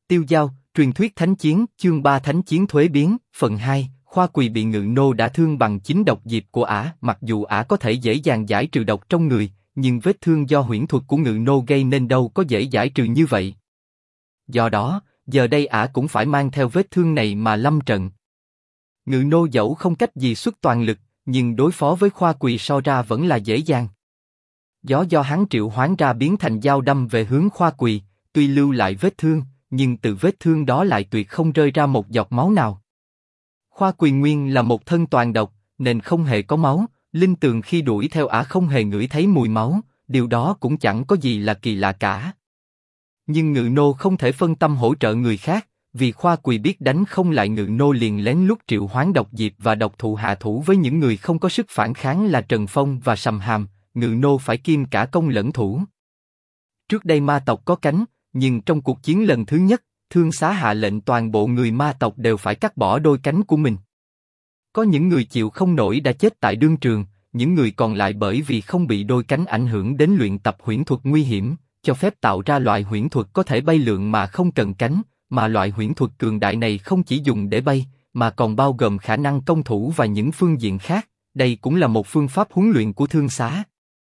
Tiêu Dao, truyền thuyết thánh chiến, chương 3 thánh chiến thuế biến, phần 2, Khoa Quỳ bị Ngự Nô đã thương bằng chính độc diệp của ả. Mặc dù ả có thể dễ dàng giải trừ độc trong người, nhưng vết thương do huyễn thuật của Ngự Nô gây nên đâu có dễ giải trừ như vậy. Do đó, giờ đây ả cũng phải mang theo vết thương này mà lâm trận. Ngự Nô dẫu không cách gì xuất toàn lực, nhưng đối phó với Khoa Quỳ so ra vẫn là dễ dàng. Gió do hắn triệu hoán ra biến thành dao đâm về hướng Khoa Quỳ, tuy lưu lại vết thương, nhưng từ vết thương đó lại tuyệt không rơi ra một giọt máu nào. Khoa Quỳ nguyên là một thân toàn độc, nên không hề có máu. Linh Tường khi đuổi theo ả không hề ngửi thấy mùi máu, điều đó cũng chẳng có gì là kỳ lạ cả. Nhưng Ngự Nô không thể phân tâm hỗ trợ người khác, vì Khoa Quỳ biết đánh không lại Ngự Nô liền lén lút triệu hoán độc diệp và độc thụ hạ thủ với những người không có sức phản kháng là Trần Phong và Sầm Hàm. Ngự Nô phải kiêm cả công lẫn thủ. Trước đây ma tộc có cánh, nhưng trong cuộc chiến lần thứ nhất, Thương Xá hạ lệnh toàn bộ người ma tộc đều phải cắt bỏ đôi cánh của mình. Có những người chịu không nổi đã chết tại đương trường, những người còn lại bởi vì không bị đôi cánh ảnh hưởng đến luyện tập huyễn thuật nguy hiểm, cho phép tạo ra loại huyễn thuật có thể bay lượn mà không cần cánh, mà loại huyễn thuật cường đại này không chỉ dùng để bay, mà còn bao gồm khả năng công thủ và những phương diện khác. Đây cũng là một phương pháp huấn luyện của Thương Xá.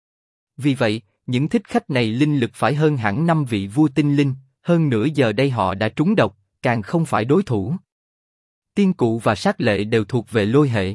Vì vậy, những thích khách này linh lực phải hơn hẳn 5 vị vua tinh linh, hơn nữa giờ đây họ đã trúng độc, càng không phải đối thủ. Tiên Cụ và Sát Lệ đều thuộc về lôi hệ.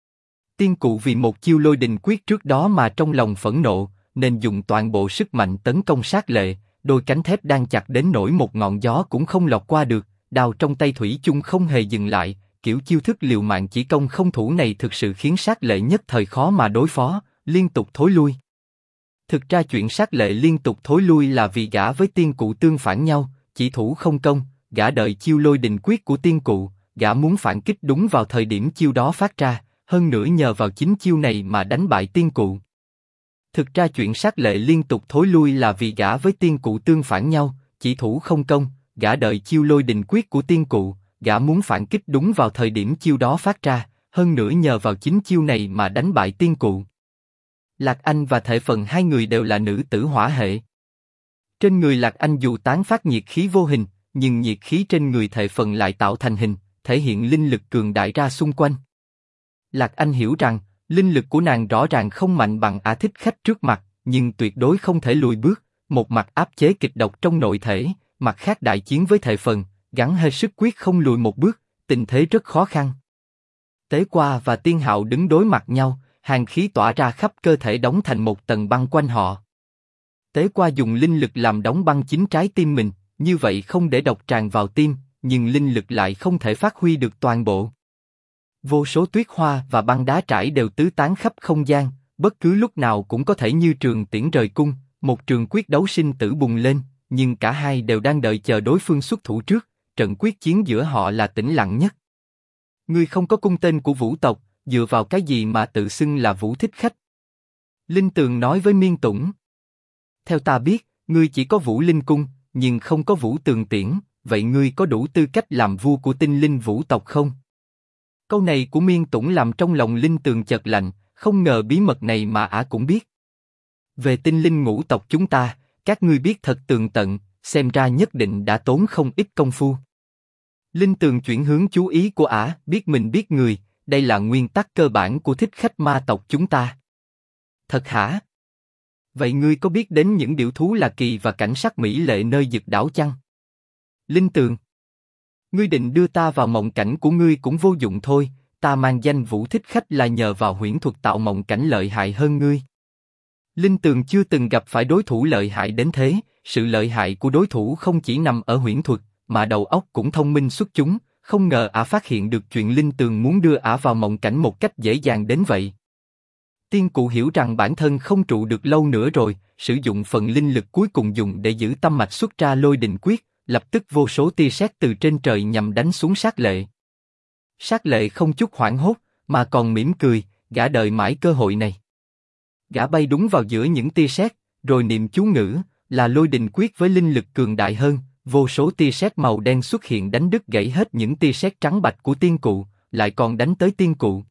Tiên Cụ vì một chiêu lôi đình quyết trước đó mà trong lòng phẫn nộ, nên dùng toàn bộ sức mạnh tấn công Sát Lệ, đôi cánh thép đang chặt đến nỗi một ngọn gió cũng không lọt qua được, đao trong tay thủy chung không hề dừng lại, kiểu chiêu thức liều mạng chỉ công không thủ này thực sự khiến Sát Lệ nhất thời khó mà đối phó, liên tục thối lui. Thực ra chuyện Sát Lệ liên tục thối lui là vì gã với Tiên Cụ tương phản nhau, chỉ thủ không công, gã đợi chiêu lôi đình quyết của Tiên Cụ, gã muốn phản kích đúng vào thời điểm chiêu đó phát ra, hơn nữa nhờ vào chính chiêu này mà đánh bại Tiên Cụ. Thực ra chuyện Sát Lệ liên tục thối lui là vì gã với Tiên Cụ tương phản nhau, chỉ thủ không công, gã đợi chiêu lôi đình quyết của Tiên Cụ, gã muốn phản kích đúng vào thời điểm chiêu đó phát ra, hơn nữa nhờ vào chính chiêu này mà đánh bại Tiên Cụ. Lạc Anh và Thể Phần hai người đều là nữ tử hỏa hệ. Trên người Lạc Anh dù tán phát nhiệt khí vô hình, nhưng nhiệt khí trên người Thể Phần lại tạo thành hình, thể hiện linh lực cường đại ra xung quanh. Lạc Anh hiểu rằng, linh lực của nàng rõ ràng không mạnh bằng ả thích khách trước mặt, nhưng tuyệt đối không thể lùi bước, một mặt áp chế kịch độc trong nội thể, mặt khác đại chiến với Thể Phần, gắng hết sức quyết không lùi một bước, tình thế rất khó khăn. Tế Qua và Tiên Hạo đứng đối mặt nhau, hàn khí tỏa ra khắp cơ thể đóng thành một tầng băng quanh họ. Tế Qua dùng linh lực làm đóng băng chính trái tim mình, như vậy không để độc tràn vào tim, nhưng linh lực lại không thể phát huy được toàn bộ. Vô số tuyết hoa và băng đá trải đều tứ tán khắp không gian, bất cứ lúc nào cũng có thể như trường tiễn rời cung, một trường quyết đấu sinh tử bùng lên, nhưng cả hai đều đang đợi chờ đối phương xuất thủ trước, trận quyết chiến giữa họ là tĩnh lặng nhất. Ngươi không có cung tên của Vũ tộc, dựa vào cái gì mà tự xưng là Vũ thích khách? Linh Tường nói với Miên Tũng. Theo ta biết, ngươi chỉ có Vũ Linh cung, nhưng không có Vũ Tường Tiễn, vậy ngươi có đủ tư cách làm vua của tinh linh Vũ tộc không? Câu này của Miên Tũng làm trong lòng Linh Tường chợt lạnh, không ngờ bí mật này mà ả cũng biết. Về tinh linh ngũ tộc chúng ta, các ngươi biết thật tường tận, xem ra nhất định đã tốn không ít công phu. Linh Tường chuyển hướng chú ý của ả, biết mình biết người, đây là nguyên tắc cơ bản của thích khách ma tộc chúng ta. Thật hả? Vậy ngươi có biết đến những điểu thú là kỳ và cảnh sắc mỹ lệ nơi Dực đảo chăng? Linh Tường, ngươi định đưa ta vào mộng cảnh của ngươi cũng vô dụng thôi, ta mang danh Vũ thích khách là nhờ vào huyễn thuật tạo mộng cảnh lợi hại hơn ngươi. Linh Tường chưa từng gặp phải đối thủ lợi hại đến thế, sự lợi hại của đối thủ không chỉ nằm ở huyễn thuật, mà đầu óc cũng thông minh xuất chúng, không ngờ ả phát hiện được chuyện Linh Tường muốn đưa ả vào mộng cảnh một cách dễ dàng đến vậy. Tiên Cụ hiểu rằng bản thân không trụ được lâu nữa rồi, sử dụng phần linh lực cuối cùng dùng để giữ tâm mạch xuất ra lôi đình quyết, lập tức vô số tia sét từ trên trời nhằm đánh xuống Sát Lệ. Sát Lệ không chút hoảng hốt, mà còn mỉm cười, gã đợi mãi cơ hội này. Gã bay đúng vào giữa những tia sét, rồi niệm chú ngữ, là lôi đình quyết với linh lực cường đại hơn, vô số tia sét màu đen xuất hiện đánh đứt gãy hết những tia sét trắng bạch của Tiên Cụ, lại còn đánh tới Tiên Cụ.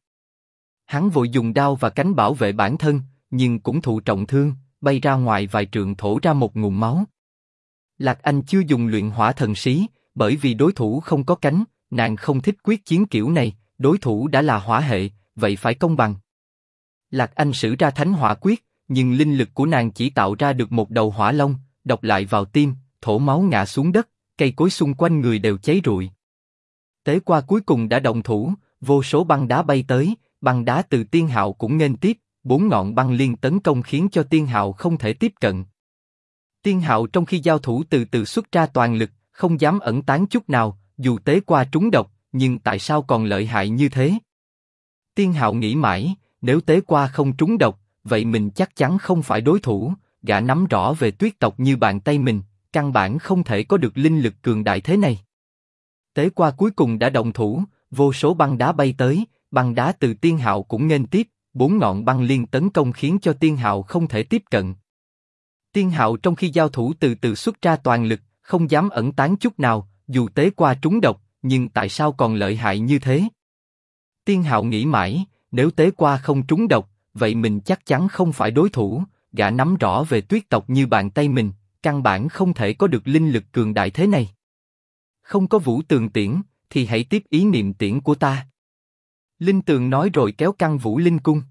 Hắn vội dùng đao và cánh bảo vệ bản thân, nhưng cũng thụ trọng thương, bay ra ngoài vài trượng thổ ra một ngụm máu. Lạc Anh chưa dùng luyện hỏa thần xí, bởi vì đối thủ không có cánh, nàng không thích quyết chiến kiểu này, đối thủ đã là hỏa hệ, vậy phải công bằng. Lạc Anh sử ra thánh hỏa quyết, nhưng linh lực của nàng chỉ tạo ra được một đầu hỏa long, độc lại vào tim, thổ máu ngã xuống đất, cây cối xung quanh người đều cháy rụi. Tế Qua cuối cùng đã động thủ, vô số băng đá bay tới, băng đá từ Tiên Hạo cũng nghênh tiếp, 4 ngọn băng liên tấn công khiến cho Tiên Hạo không thể tiếp cận. Tiên Hạo trong khi giao thủ từ từ xuất ra toàn lực, không dám ẩn tán chút nào, dù Tế Qua trúng độc, nhưng tại sao còn lợi hại như thế? Tiên Hạo nghĩ mãi, nếu Tế Qua không trúng độc, vậy mình chắc chắn không phải đối thủ, gã nắm rõ về tuyết tộc như bàn tay mình, căn bản không thể có được linh lực cường đại thế này. Tế Qua cuối cùng đã động thủ, vô số băng đá bay tới, băng đá từ Tiên Hạo cũng nghênh tiếp, 4 ngọn băng liên tấn công khiến cho Tiên Hạo không thể tiếp cận. Tiên Hạo trong khi giao thủ từ từ xuất ra toàn lực, không dám ẩn tán chút nào, dù Tế Qua trúng độc, nhưng tại sao còn lợi hại như thế? Tiên Hạo nghĩ mãi, nếu Tế Qua không trúng độc, vậy mình chắc chắn không phải đối thủ, gã nắm rõ về tuyết tộc như bàn tay mình, căn bản không thể có được linh lực cường đại thế này. Không có Vũ Tường Tiễn, thì hãy tiếp ý niệm tiễn của ta. Linh Tường nói rồi kéo căn Vũ Linh Cung.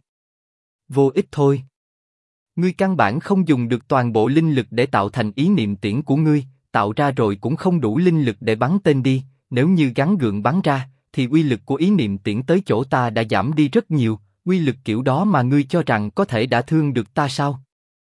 Vô ích thôi. Ngươi căn bản không dùng được toàn bộ linh lực để tạo thành ý niệm tiễn của ngươi, tạo ra rồi cũng không đủ linh lực để bắn tên đi, nếu như gắn gượng bắn ra, thì uy lực của ý niệm tiễn tới chỗ ta đã giảm đi rất nhiều, uy lực kiểu đó mà ngươi cho rằng có thể đả thương được ta sao?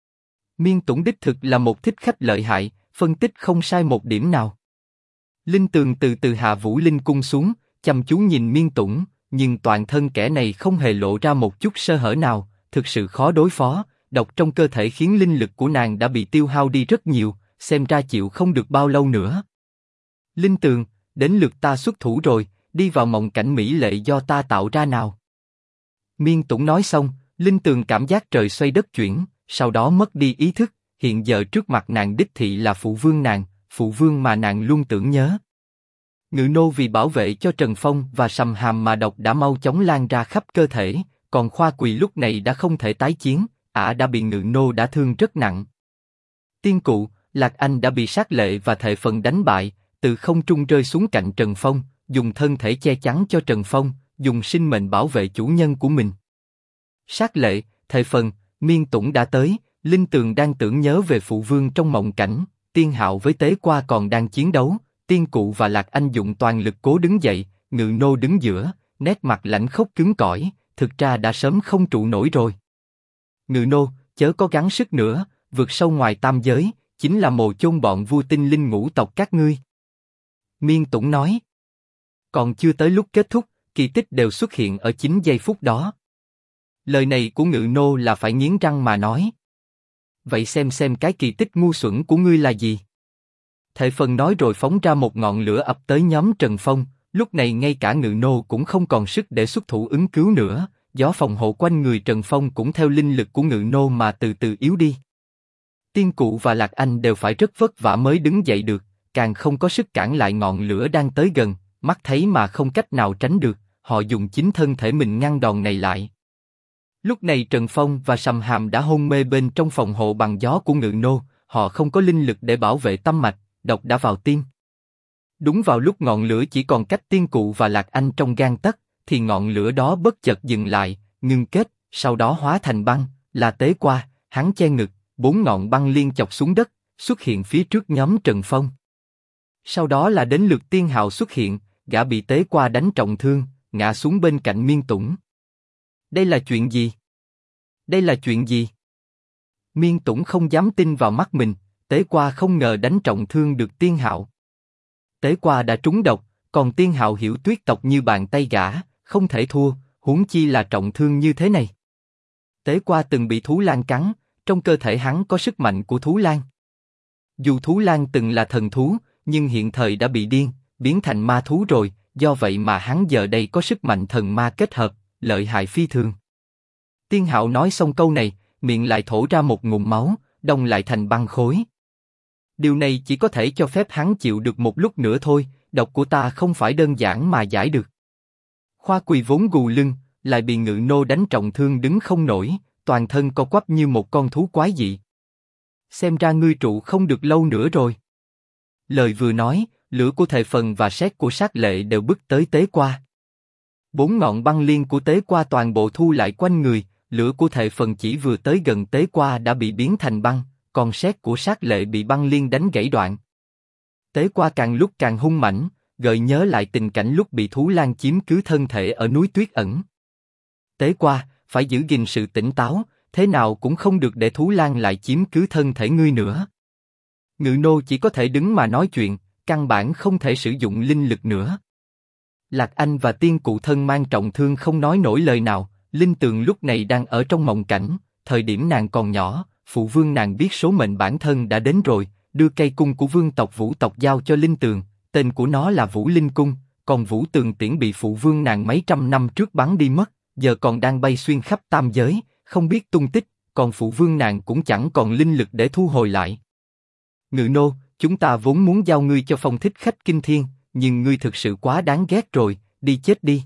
Miên Tũng đích thực là một thích khách lợi hại, phân tích không sai một điểm nào. Linh Tường từ từ hạ Vũ Linh Cung xuống, chăm chú nhìn Miên Tũng, nhưng toàn thân kẻ này không hề lộ ra một chút sơ hở nào, thực sự khó đối phó, độc trong cơ thể khiến linh lực của nàng đã bị tiêu hao đi rất nhiều, xem ra chịu không được bao lâu nữa. Linh Tường, đến lượt ta xuất thủ rồi, đi vào mộng cảnh mỹ lệ do ta tạo ra nào. Miên Tũng nói xong, Linh Tường cảm giác trời xoay đất chuyển, sau đó mất đi ý thức, hiện giờ trước mặt nàng đích thị là phụ vương nàng, phụ vương mà nàng luôn tưởng nhớ. Ngự nô vì bảo vệ cho Trần Phong và Sầm Hàm mà độc đã mau chóng lan ra khắp cơ thể, còn Khoa Quỳ lúc này đã không thể tái chiến, ả đã bị Ngự nô đã thương rất nặng. Tiên Cụ, Lạc Anh đã bị Sát Lệ và Thệ Phần đánh bại, từ không trung rơi xuống cạnh Trần Phong, dùng thân thể che chắn cho Trần Phong, dùng sinh mệnh bảo vệ chủ nhân của mình. Sát Lệ, Thệ Phần, Miên Tũng đã tới, Linh Tường đang tưởng nhớ về phụ vương trong mộng cảnh, Tiên Hạo với Tế Qua còn đang chiến đấu, Tiên Cụ và Lạc Anh dụng toàn lực cố đứng dậy, Ngự nô đứng giữa, nét mặt lãnh khốc cứng cỏi, thực ra đã sớm không trụ nổi rồi. Ngự nô, chớ có gắng sức nữa, vượt sâu ngoài tam giới, chính là mồ chôn bọn vua tinh linh ngũ tộc các ngươi. Miên Tũng nói. Còn chưa tới lúc kết thúc, kỳ tích đều xuất hiện ở chính giây phút đó. Lời này của Ngự nô là phải nghiến răng mà nói. Vậy xem cái kỳ tích ngu xuẩn của ngươi là gì? Thệ Phần nói rồi phóng ra một ngọn lửa ập tới nhóm Trần Phong, lúc này ngay cả Ngự nô cũng không còn sức để xuất thủ ứng cứu nữa, gió phòng hộ quanh người Trần Phong cũng theo linh lực của Ngự nô mà từ từ yếu đi. Tiên Cụ và Lạc Anh đều phải rất vất vả mới đứng dậy được, càng không có sức cản lại ngọn lửa đang tới gần, mắt thấy mà không cách nào tránh được, họ dùng chính thân thể mình ngăn đòn này lại. Lúc này Trần Phong và Sầm Hàm đã hôn mê bên trong phòng hộ bằng gió của Ngự nô, họ không có linh lực để bảo vệ tâm mạch, độc đã vào tim. Đúng vào lúc ngọn lửa chỉ còn cách Tiên Cụ và Lạc Anh trong gang tấc, thì ngọn lửa đó bất chợt dừng lại, ngưng kết, sau đó hóa thành băng, là Tế Qua, hắn che ngực, 4 ngọn băng liên chọc xuống đất, xuất hiện phía trước nhóm Trần Phong. Sau đó là đến lượt Tiên Hạo xuất hiện, gã bị Tế Qua đánh trọng thương, ngã xuống bên cạnh Miên Tũng. Đây là chuyện gì? Đây là chuyện gì? Miên Tũng không dám tin vào mắt mình, Tế Qua không ngờ đánh trọng thương được Tiên Hạo. Tế Qua đã trúng độc, còn Tiên Hạo hiểu tuyết tộc như bàn tay gã, không thể thua, huống chi là trọng thương như thế này. Tế Qua từng bị thú lang cắn, trong cơ thể hắn có sức mạnh của thú lang. Dù thú lang từng là thần thú, nhưng hiện thời đã bị điên, biến thành ma thú rồi, do vậy mà hắn giờ đây có sức mạnh thần ma kết hợp, lợi hại phi thường. Tiên Hạo nói xong câu này, miệng lại thổ ra một ngụm máu, đông lại thành băng khối. Điều này chỉ có thể cho phép hắn chịu được một lúc nữa thôi, độc của ta không phải đơn giản mà giải được. Khoa Quỳ vốn gù lưng, lại bị Ngự nô đánh trọng thương đứng không nổi, toàn thân co quắp như một con thú quái dị. Xem ra ngươi trụ không được lâu nữa rồi. Lời vừa nói, lửa của Thệ Phần và sét của Sát Lệ đều bức tới Tế Qua. 4 ngọn băng liên của Tế Qua toàn bộ thu lại quanh người, lửa của Thệ Phần chỉ vừa tới gần Tế Qua đã bị biến thành băng, còn sét của Sát Lệ bị băng liên đánh gãy đoạn. Tế Qua càng lúc càng hung mãnh, gợi nhớ lại tình cảnh lúc bị thú lang chiếm cứ thân thể ở núi Tuyết Ẩn. Tế Qua, phải giữ gìn sự tỉnh táo, thế nào cũng không được để thú lang lại chiếm cứ thân thể ngươi nữa. Ngự nô chỉ có thể đứng mà nói chuyện, căn bản không thể sử dụng linh lực nữa. Lạc Anh và tiên cụ thân mang trọng thương không nói nổi lời nào, Linh Tường lúc này đang ở trong mộng cảnh, thời điểm nàng còn nhỏ, phụ vương nàng biết số mệnh bản thân đã đến rồi, đưa cây cung của vương tộc Vũ tộc giao cho Linh Tường, tên của nó là Vũ Linh Cung, còn Vũ Tường Tiễn bị phụ vương nàng mấy trăm năm trước bắn đi mất, giờ còn đang bay xuyên khắp tam giới, không biết tung tích, còn phụ vương nàng cũng chẳng còn linh lực để thu hồi lại. Ngự nô, chúng ta vốn muốn giao ngươi cho Phong Thích Khách Kinh Thiên, nhưng ngươi thực sự quá đáng ghét rồi, đi chết đi.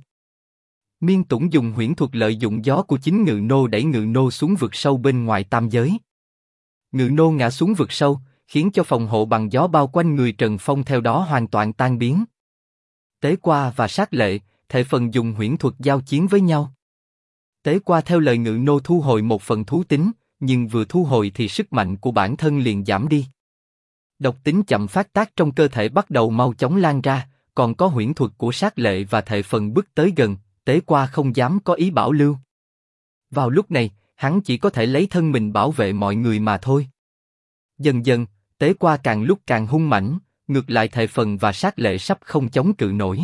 Miên Tủng dùng huyễn thuật lợi dụng gió của chính Ngự nô đẩy Ngự nô xuống vực sâu bên ngoài tam giới. Ngự nô ngã xuống vực sâu, khiến cho phòng hộ bằng gió bao quanh người Trần Phong theo đó hoàn toàn tan biến. Tế Qua và Sát Lệ, Thệ Phần dùng huyễn thuật giao chiến với nhau. Tế Qua theo lời Ngự nô thu hồi một phần thú tính, nhưng vừa thu hồi thì sức mạnh của bản thân liền giảm đi. Độc tính chậm phát tác trong cơ thể bắt đầu mau chóng lan ra, còn có huyễn thuật của Sát Lệ và Thệ Phần bước tới gần, Tế Qua không dám có ý bảo lưu. Vào lúc này, hắn chỉ có thể lấy thân mình bảo vệ mọi người mà thôi. Dần dần, Tế Qua càng lúc càng hung mãnh, ngược lại Thệ Phần và Sát Lệ sắp không chống cự nổi.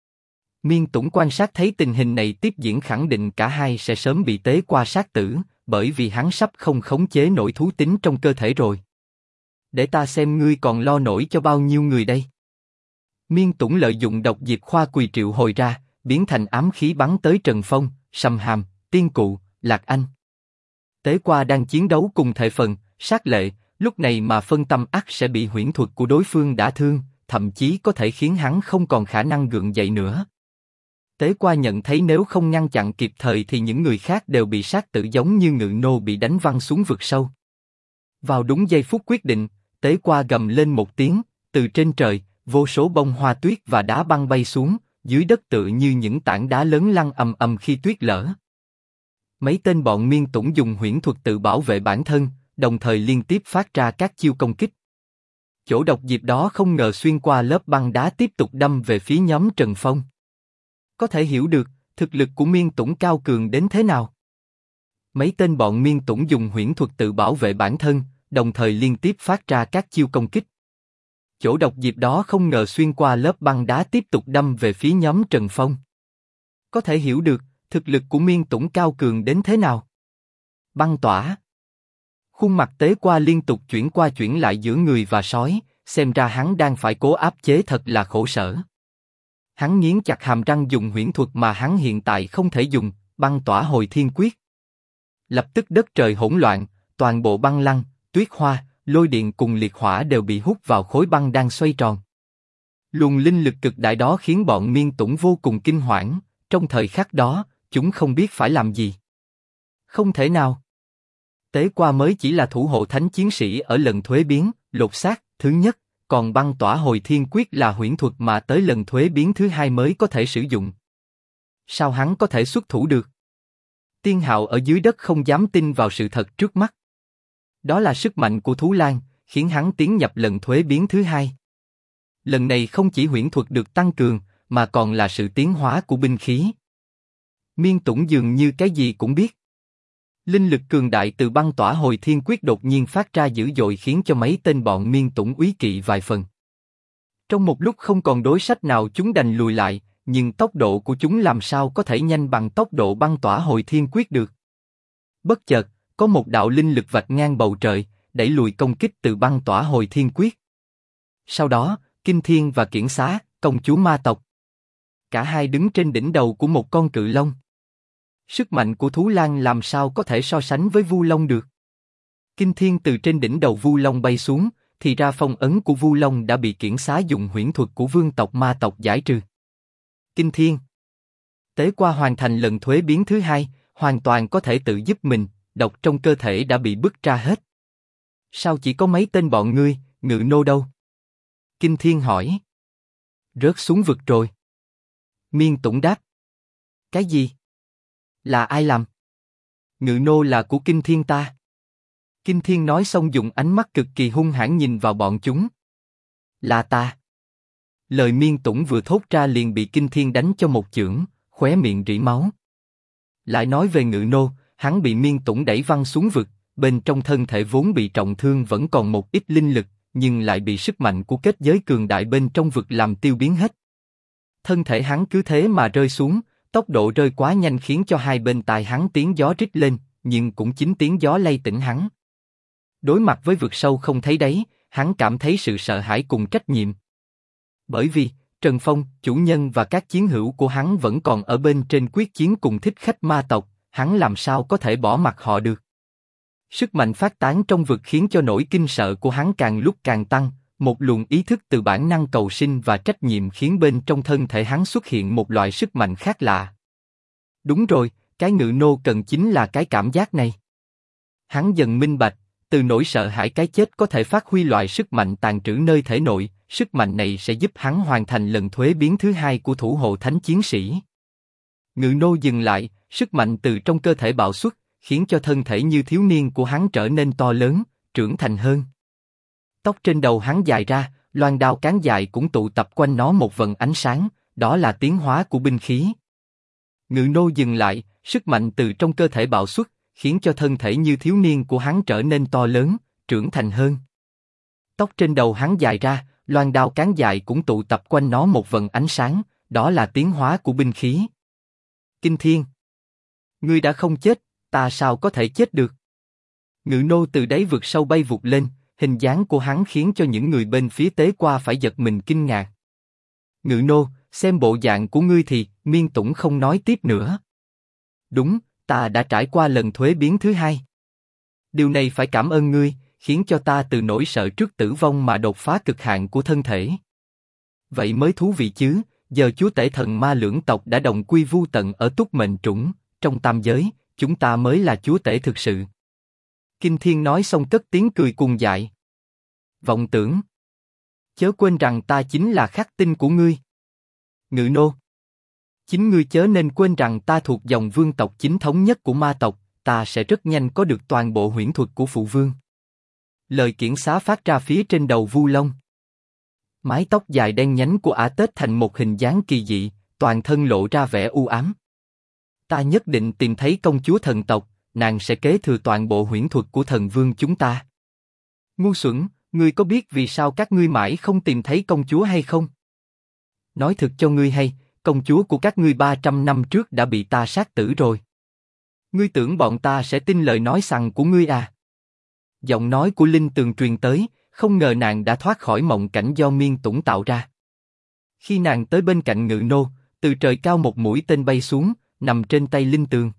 Miên Tủng quan sát thấy tình hình này tiếp diễn khẳng định cả hai sẽ sớm bị Tế Qua sát tử, bởi vì hắn sắp không khống chế nổi thú tính trong cơ thể rồi. Để ta xem ngươi còn lo nổi cho bao nhiêu người đây. Miên Tủng lợi dụng độc diệp khoa quỳ triệu hồi ra, biến thành ám khí bắn tới Trần Phong, Sầm Hàm, Tiên Cụ, Lạc Anh. Tế Qua đang chiến đấu cùng Thệ Phần, Sát Lệ, lúc này mà phân tâm ắt sẽ bị huyễn thuật của đối phương đả thương, thậm chí có thể khiến hắn không còn khả năng gượng dậy nữa. Tế Qua nhận thấy nếu không ngăn chặn kịp thời thì những người khác đều bị sát tử giống như Ngự nô bị đánh văng xuống vực sâu. Vào đúng giây phút quyết định, Tế Qua gầm lên một tiếng, từ trên trời, vô số bông hoa tuyết và đá băng bay xuống, dưới đất tựa như những tảng đá lớn lăn ầm ầm khi tuyết lở. Mấy tên bọn Miên Tủng dùng huyễn thuật tự bảo vệ bản thân, đồng thời liên tiếp phát ra các chiêu công kích. Chỗ độc diệp đó không ngờ xuyên qua lớp băng đá tiếp tục đâm về phía nhóm Trần Phong. Có thể hiểu được, thực lực của Miên Tủng cao cường đến thế nào. Mấy tên bọn Miên Tủng dùng huyễn thuật tự bảo vệ bản thân, đồng thời liên tiếp phát ra các chiêu công kích. Chỗ độc diệp đó không ngờ xuyên qua lớp băng đá tiếp tục đâm về phía nhóm Trần Phong. Có thể hiểu được, thực lực của Miên Tủng cao cường đến thế nào. Băng tỏa. Khuôn mặt Tế Qua liên tục chuyển qua chuyển lại giữa người và sói, xem ra hắn đang phải cố áp chế thật là khổ sở. Hắn nghiến chặt hàm răng dùng huyễn thuật mà hắn hiện tại không thể dùng, băng tỏa hồi thiên quyết. Lập tức đất trời hỗn loạn, toàn bộ băng lăng, tuyết hoa, lôi điện cùng liệt hỏa đều bị hút vào khối băng đang xoay tròn. Luồng linh lực cực đại đó khiến bọn Miên Tủng vô cùng kinh hoảng, trong thời khắc đó, chúng không biết phải làm gì. Không thể nào. Tế Qua mới chỉ là thủ hộ thánh chiến sĩ ở lần thuế biến, lột xác, thứ nhất, còn băng tỏa hồi thiên quyết là huyễn thuật mà tới lần thuế biến thứ hai mới có thể sử dụng. Sao hắn có thể xuất thủ được? Tiên Hạo ở dưới đất không dám tin vào sự thật trước mắt. Đó là sức mạnh của Thú Lang, khiến hắn tiến nhập lần thuế biến thứ hai. Lần này không chỉ huyễn thuật được tăng cường, mà còn là sự tiến hóa của binh khí. Miên Tủng dường như cái gì cũng biết. Linh lực cường đại từ băng tỏa hồi thiên quyết đột nhiên phát ra dữ dội khiến cho mấy tên bọn Miên Tủng úy kỵ vài phần. Trong một lúc không còn đối sách nào chúng đành lùi lại, nhưng tốc độ của chúng làm sao có thể nhanh bằng tốc độ băng tỏa hồi thiên quyết được. Bất chợt, có một đạo linh lực vạch ngang bầu trời, đẩy lùi công kích từ băng tỏa hồi thiên quyết. Sau đó, Kinh Thiên và Kiển Xá, công chúa ma tộc. Cả hai đứng trên đỉnh đầu của một con cự long. Sức mạnh của Thú Lang làm sao có thể so sánh với Vu Long được. Kinh Thiên từ trên đỉnh đầu Vu Long bay xuống, thì ra phong ấn của Vu Long đã bị Kiển Xá dùng huyễn thuật của vương tộc ma tộc giải trừ. Kinh Thiên. Tế Qua hoàn thành lần thuế biến thứ hai, hoàn toàn có thể tự giúp mình, độc trong cơ thể đã bị bứt ra hết. Sao chỉ có mấy tên bọn ngươi, Ngự nô đâu? Kinh Thiên hỏi. Rớt xuống vực rồi. Miên Tũng đáp. Cái gì? Là ai làm? Ngự nô là của Kinh Thiên ta. Kinh Thiên nói xong dùng ánh mắt cực kỳ hung hãn nhìn vào bọn chúng. Là ta. Lời Miên Tũng vừa thốt ra liền bị Kinh Thiên đánh cho một chưởng, khóe miệng rỉ máu. Lại nói về Ngự nô, hắn bị Miên Tũng đẩy văng xuống vực, bên trong thân thể vốn bị trọng thương vẫn còn một ít linh lực, nhưng lại bị sức mạnh của kết giới cường đại bên trong vực làm tiêu biến hết. Thân thể hắn cứ thế mà rơi xuống, tốc độ rơi quá nhanh khiến cho hai bên tai hắn tiếng gió rít lên, nhưng cũng chính tiếng gió lay tỉnh hắn. Đối mặt với vực sâu không thấy đáy, hắn cảm thấy sự sợ hãi cùng trách nhiệm. Bởi vì, Trần Phong, chủ nhân và các chiến hữu của hắn vẫn còn ở bên trên quyết chiến cùng thích khách ma tộc, hắn làm sao có thể bỏ mặc họ được. Sức mạnh phát tán trong vực khiến cho nỗi kinh sợ của hắn càng lúc càng tăng, một luồng ý thức từ bản năng cầu sinh và trách nhiệm khiến bên trong thân thể hắn xuất hiện một loại sức mạnh khác lạ. Đúng rồi, cái Ngự nô cần chính là cái cảm giác này. Hắn dần minh bạch, từ nỗi sợ hãi cái chết có thể phát huy loại sức mạnh tàn trữ nơi thể nội, sức mạnh này sẽ giúp hắn hoàn thành lần thuế biến thứ hai của thủ hộ thánh chiến sĩ. Ngự nô dừng lại, sức mạnh từ trong cơ thể bạo xuất, khiến cho thân thể như thiếu niên của hắn trở nên to lớn, trưởng thành hơn. Tóc trên đầu hắn dài ra, loan đao cán dài cũng tụ tập quanh nó một vầng ánh sáng, đó là tiến hóa của binh khí. Ngự nô dừng lại, sức mạnh từ trong cơ thể bạo xuất, khiến cho thân thể như thiếu niên của hắn trở nên to lớn, trưởng thành hơn. Tóc trên đầu hắn dài ra, loan đao cán dài cũng tụ tập quanh nó một vầng ánh sáng, đó là tiến hóa của binh khí. Kinh Thiên, ngươi đã không chết, ta sao có thể chết được? Ngự nô từ đáy vực sâu bay vụt lên, hình dáng của hắn khiến cho những người bên phía tế qua phải giật mình kinh ngạc. Ngự nô, xem bộ dạng của ngươi thì, Miên Tũng không nói tiếp nữa. Đúng, ta đã trải qua lần thuế biến thứ hai. Điều này phải cảm ơn ngươi, khiến cho ta từ nỗi sợ trước tử vong mà đột phá cực hạn của thân thể. Vậy mới thú vị chứ, giờ chúa tể thần ma lưỡng tộc đã đồng quy vu tận ở Túc Mệnh Trũng, trong tam giới, chúng ta mới là chúa tể thực sự. Kinh Thiên nói xong cất tiếng cười cuồng dại. Vọng tưởng. Chớ quên rằng ta chính là khắc tinh của ngươi. Ngự nô. Chính ngươi chớ nên quên rằng ta thuộc dòng vương tộc chính thống nhất của ma tộc, ta sẽ rất nhanh có được toàn bộ huyễn thuật của phụ vương. Lời kiển xá phát ra phía trên đầu Vu Long. Mái tóc dài đen nhánh của ả tết thành một hình dáng kỳ dị, toàn thân lộ ra vẻ u ám. Ta nhất định tìm thấy công chúa thần tộc, nàng sẽ kế thừa toàn bộ huyễn thuật của thần vương chúng ta. Ngu xuẩn, ngươi có biết vì sao các ngươi mãi không tìm thấy công chúa hay không? Nói thực cho ngươi hay, công chúa của các ngươi 300 năm trước đã bị ta sát tử rồi. Ngươi tưởng bọn ta sẽ tin lời nói sằng của ngươi à? Giọng nói của Linh Tường truyền tới, không ngờ nàng đã thoát khỏi mộng cảnh do Miên Tũng tạo ra. Khi nàng tới bên cạnh Ngự nô, từ trời cao một mũi tên bay xuống, nằm trên tay Linh Tường.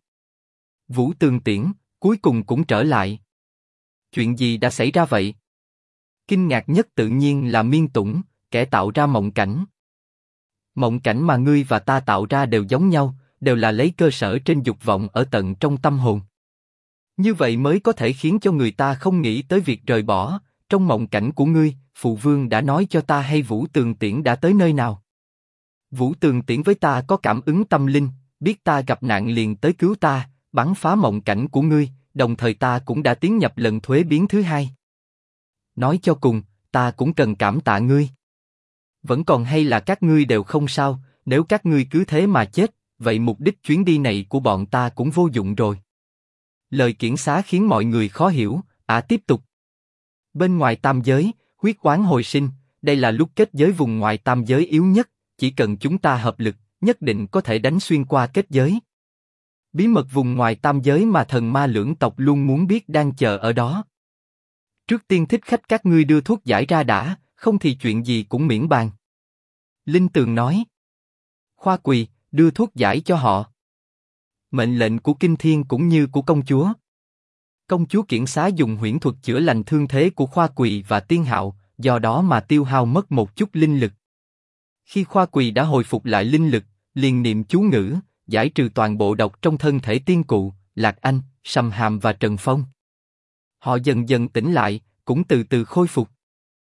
Vũ Tường Tiễn, cuối cùng cũng trở lại. Chuyện gì đã xảy ra vậy? Kinh ngạc nhất tự nhiên là Miên Tũng, kẻ tạo ra mộng cảnh. Mộng cảnh mà ngươi và ta tạo ra đều giống nhau, đều là lấy cơ sở trên dục vọng ở tận trong tâm hồn. Như vậy mới có thể khiến cho người ta không nghĩ tới việc rời bỏ. Trong mộng cảnh của ngươi, phụ vương đã nói cho ta hay Vũ Tường Tiễn đã tới nơi nào? Vũ Tường Tiễn với ta có cảm ứng tâm linh, biết ta gặp nạn liền tới cứu ta, bắn phá mộng cảnh của ngươi, đồng thời ta cũng đã tiến nhập lần thuế biến thứ hai. Nói cho cùng, ta cũng cần cảm tạ ngươi. Vẫn còn hay là các ngươi đều không sao, nếu các ngươi cứ thế mà chết, vậy mục đích chuyến đi này của bọn ta cũng vô dụng rồi. Lời kiển xá khiến mọi người khó hiểu, tiếp tục. Bên ngoài tam giới, huyết oán hồi sinh, đây là lúc kết giới vùng ngoài tam giới yếu nhất, chỉ cần chúng ta hợp lực, nhất định có thể đánh xuyên qua kết giới. Bí mật vùng ngoài tam giới mà thần ma lưỡng tộc luôn muốn biết đang chờ ở đó. Trước tiên thích khách các ngươi đưa thuốc giải ra đã, không thì chuyện gì cũng miễn bàn. Linh Tường nói. Khoa Quỳ, đưa thuốc giải cho họ. Mệnh lệnh của Kinh Thiên cũng như của công chúa. Công chúa Kiển Xá dùng huyễn thuật chữa lành thương thế của Khoa Quỳ và Tiên Hạo, do đó mà tiêu hao mất một chút linh lực. Khi Khoa Quỳ đã hồi phục lại linh lực, liền niệm chú ngữ, giải trừ toàn bộ độc trong thân thể Tiên Cụ, Lạc Anh, Sầm Hàm và Trần Phong. Họ dần dần tỉnh lại, cũng từ từ khôi phục.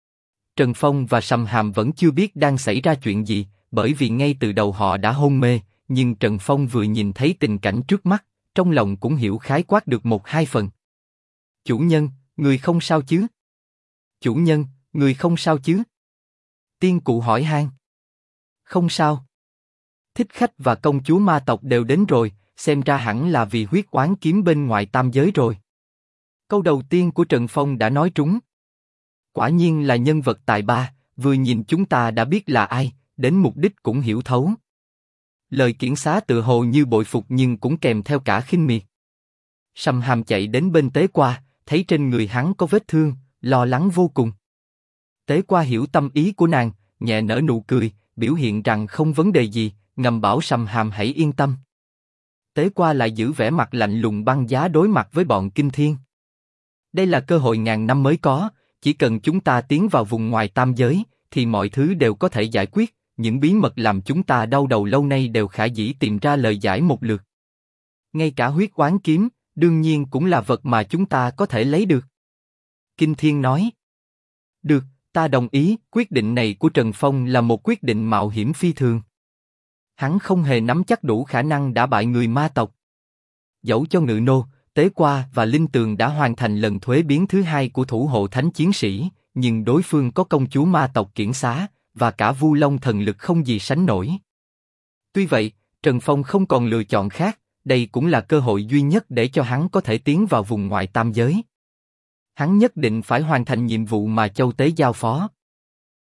Trần Phong và Sầm Hàm vẫn chưa biết đang xảy ra chuyện gì, bởi vì ngay từ đầu họ đã hôn mê, nhưng Trần Phong vừa nhìn thấy tình cảnh trước mắt, trong lòng cũng hiểu khái quát được một hai phần. Chủ nhân, người không sao chứ? Chủ nhân, người không sao chứ? Tiên cụ hỏi han. Không sao. Thích khách và công chúa ma tộc đều đến rồi, xem ra hẳn là vì huyết oán kiếm bên ngoài tam giới rồi. Câu đầu tiên của Trần Phong đã nói trúng. Quả nhiên là nhân vật tài ba, vừa nhìn chúng ta đã biết là ai, đến mục đích cũng hiểu thấu. Lời kiển xá tự hồ như bội phục nhưng cũng kèm theo cả khinh miệt. Sầm Hàm chạy đến bên Tế Qua, thấy trên người hắn có vết thương, lo lắng vô cùng. Tế Qua hiểu tâm ý của nàng, nhẹ nở nụ cười, biểu hiện rằng không vấn đề gì, ngầm bảo Sầm Hàm hãy yên tâm. Tế Qua lại giữ vẻ mặt lạnh lùng băng giá đối mặt với bọn Kinh Thiên. Đây là cơ hội ngàn năm mới có, chỉ cần chúng ta tiến vào vùng ngoài tam giới, thì mọi thứ đều có thể giải quyết, những bí mật làm chúng ta đau đầu lâu nay đều khả dĩ tìm ra lời giải một lượt. Ngay cả huyết oán kiếm, đương nhiên cũng là vật mà chúng ta có thể lấy được. Kinh Thiên nói. Được, ta đồng ý, quyết định này của Trần Phong là một quyết định mạo hiểm phi thường. Hắn không hề nắm chắc đủ khả năng đả bại người ma tộc. Dẫu cho Ngự Nô, Tế Qua và Linh Tường đã hoàn thành lần thuế biến thứ hai của thủ hộ thánh chiến sĩ, nhưng đối phương có công chúa ma tộc kiển xá, và cả Vu Long thần lực không gì sánh nổi. Tuy vậy, Trần Phong không còn lựa chọn khác, đây cũng là cơ hội duy nhất để cho hắn có thể tiến vào vùng ngoại tam giới. Hắn nhất định phải hoàn thành nhiệm vụ mà Châu Tế giao phó.